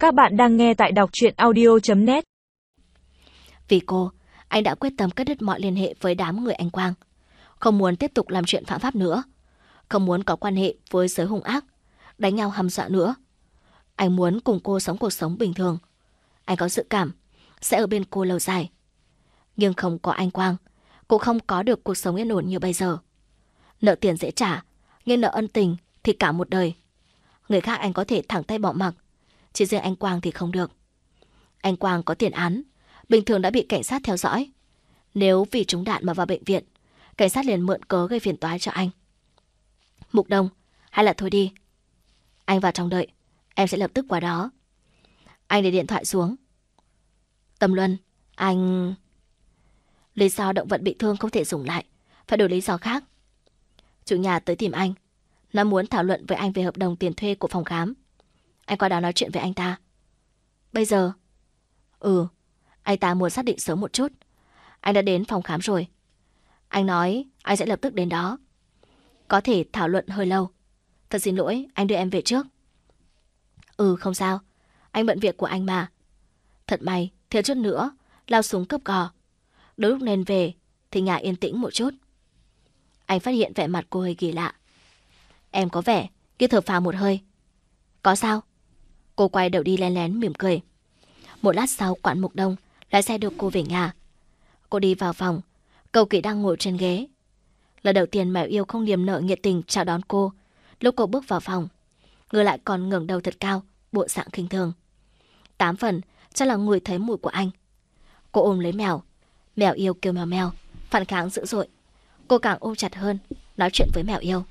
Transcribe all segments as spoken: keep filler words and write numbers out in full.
Các bạn đang nghe tại đọc truyện audio chấm net. Vì cô, anh đã quyết tâm cắt đứt mọi liên hệ với đám người anh Quang. Không muốn tiếp tục làm chuyện phạm pháp nữa. Không muốn có quan hệ với giới hung ác, đánh nhau hăm dọa nữa. Anh muốn cùng cô sống cuộc sống bình thường. Anh có dự cảm sẽ ở bên cô lâu dài. Nhưng không có anh Quang, cô không có được cuộc sống yên ổn như bây giờ. Nợ tiền dễ trả, nhưng nợ ân tình thì cả một đời. Người khác anh có thể thẳng tay bỏ mặc, chỉ riêng anh Quang thì không được. Anh Quang có tiền án, bình thường đã bị cảnh sát theo dõi. Nếu vì trúng đạn mà vào bệnh viện, cảnh sát liền mượn cớ gây phiền toái cho anh. Mục Đông, hay là thôi đi. Anh vào trong đợi, em sẽ lập tức qua đó. Anh để điện thoại xuống. Tâm Luân, anh... Lý do động vật bị thương không thể dùng lại, phải đổi lý do khác. Chủ nhà tới tìm anh, nó muốn thảo luận với anh về hợp đồng tiền thuê của phòng khám. Anh qua đó nói chuyện với anh ta. Bây giờ? Ừ, anh ta muốn xác định sớm một chút. Anh đã đến phòng khám rồi. Anh nói anh sẽ lập tức đến đó. Có thể thảo luận hơi lâu. Thật xin lỗi, anh đưa em về trước. Ừ, không sao. Anh bận việc của anh mà. Thật may, thiếu chút nữa lao xuống cướp cò. Đôi lúc nên về thì nhà yên tĩnh một chút. Anh phát hiện vẻ mặt cô hơi kỳ lạ. Em có vẻ kia thở phào một hơi. Có sao? Cô quay đầu đi lén lén mỉm cười. Một lát sau, Quản Mục Đông lái xe đưa cô về nhà. Cô đi vào phòng, Cầu Kỳ đang ngồi trên ghế. Lần đầu tiên Mèo Yêu không niềm nở nhiệt tình chào đón cô. Lúc cô bước vào phòng, người lại còn ngẩng đầu thật cao, bộ dạng khinh thường. Tám phần chắc là người thấy mùi của anh. Cô ôm lấy mèo. Mèo Yêu kêu mèo mèo, phản kháng dữ dội. Cô càng ôm chặt hơn, nói chuyện với Mèo Yêu.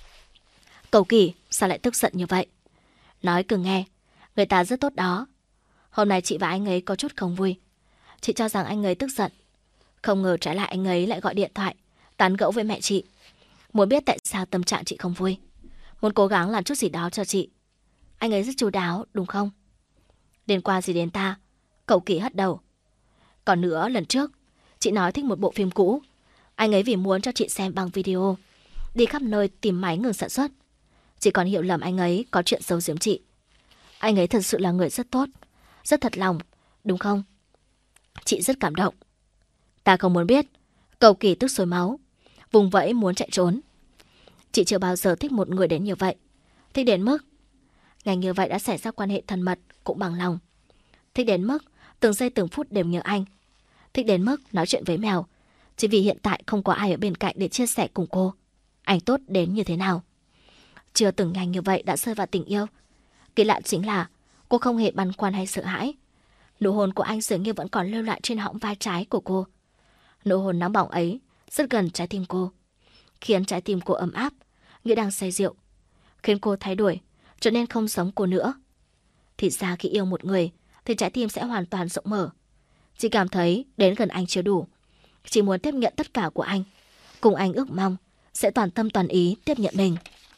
Cầu Kỳ, sao lại tức giận như vậy? Nói cứ nghe, người ta rất tốt đó. Hôm nay chị và anh ấy có chút không vui. Chị cho rằng anh ấy tức giận. Không ngờ trái lại anh ấy lại gọi điện thoại tán gẫu với mẹ chị. Muốn biết tại sao tâm trạng chị không vui. Muốn cố gắng làm chút gì đó cho chị. Anh ấy rất chu đáo, đúng không? Liên quan gì đến ta? Cầu Kỳ hất đầu. Còn nữa, lần trước chị nói thích một bộ phim cũ. Anh ấy vì muốn cho chị xem bằng video, đi khắp nơi tìm máy ngừng sản xuất. Chị còn hiểu lầm anh ấy có chuyện giấu giếm chị. Anh ấy thật sự là người rất tốt, rất thật lòng, đúng không? Chị rất cảm động. Ta không muốn biết. Cầu Kỳ tức sôi máu, vùng vẫy muốn chạy trốn. Chị chưa bao giờ thích một người đến như vậy. Thích đến mức ngày như vậy đã xảy ra quan hệ thân mật cũng bằng lòng. Thích đến mức từng giây từng phút đều nhớ anh. Thích đến mức nói chuyện với mèo chỉ vì hiện tại không có ai ở bên cạnh để chia sẻ cùng cô. Anh tốt đến như thế nào? Chưa từng nhanh như vậy đã rơi vào tình yêu. Kỳ lạ chính là cô không hề băn khoăn hay sợ hãi. Nụ hôn của anh dường như vẫn còn lưu lại trên hõm vai trái của cô. Nụ hôn nóng bỏng ấy rất gần trái tim cô, khiến trái tim cô ấm áp như đang say rượu, khiến cô thay đổi, trở nên không giống cô nữa. Thì ra khi yêu một người thì trái tim sẽ hoàn toàn rộng mở. Chỉ cảm thấy đến gần anh chưa đủ, chỉ muốn tiếp nhận tất cả của anh, cùng anh ước mong sẽ toàn tâm toàn ý tiếp nhận mình.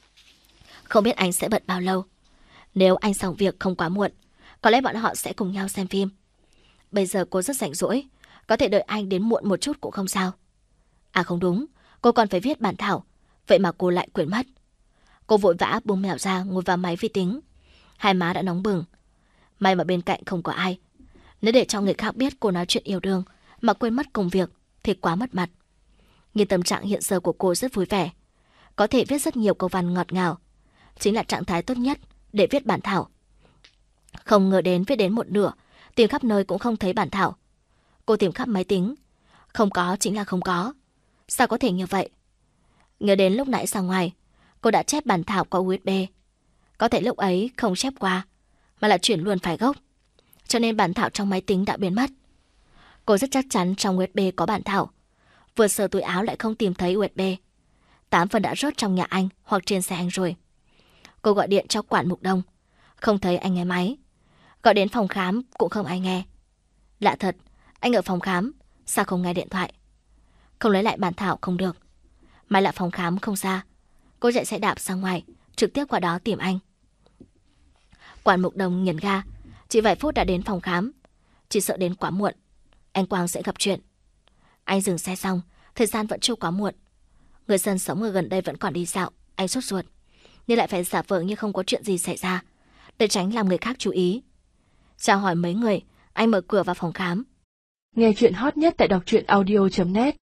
Không biết anh sẽ bận bao lâu. Nếu anh xong việc không quá muộn, có lẽ bọn họ sẽ cùng nhau xem phim. Bây giờ cô rất rảnh rỗi, có thể đợi anh đến muộn một chút cũng không sao. À không đúng, cô còn phải viết bản thảo, vậy mà cô lại quên mất. Cô vội vã buông mèo ra ngồi vào máy vi tính. Hai má đã nóng bừng. May mà bên cạnh không có ai. Nếu để cho người khác biết cô nói chuyện yêu đương mà quên mất công việc thì quá mất mặt. Nhưng tâm trạng hiện giờ của cô rất vui vẻ, có thể viết rất nhiều câu văn ngọt ngào. Chính là trạng thái tốt nhất để viết bản thảo. Không ngờ đến viết đến một nửa, tìm khắp nơi cũng không thấy bản thảo. Cô tìm khắp máy tính, không có chính là không có. Sao có thể như vậy? Nhớ đến lúc nãy ra ngoài, cô đã chép bản thảo qua u ét bê. Có thể lúc ấy không chép qua, mà là chuyển luôn file gốc, cho nên bản thảo trong máy tính đã biến mất. Cô rất chắc chắn trong u ét bê có bản thảo. Vừa sờ túi áo lại không tìm thấy u ét bê. Tám phần đã rớt trong nhà anh hoặc trên xe anh rồi. Cô gọi điện cho Quản Mục Đông, không thấy anh nghe máy. Gọi đến phòng khám cũng không ai nghe. Lạ thật, anh ở phòng khám, sao không nghe điện thoại? Không lấy lại bản thảo không được. May là phòng khám không xa. Cô chạy xe đạp ra ngoài, trực tiếp qua đó tìm anh. Quản Mục Đông nghiền ga, chỉ vài phút đã đến phòng khám. Chỉ sợ đến quá muộn, anh Quang sẽ gặp chuyện. Anh dừng xe xong, thời gian vẫn chưa quá muộn. Người dân sống ở gần đây vẫn còn đi dạo, anh sốt ruột, nhưng lại phải giả vờ như không có chuyện gì xảy ra, để tránh làm người khác chú ý. Chào hỏi mấy người, anh mở cửa vào phòng khám. Nghe chuyện hot nhất tại đọc truyện audio chấm net.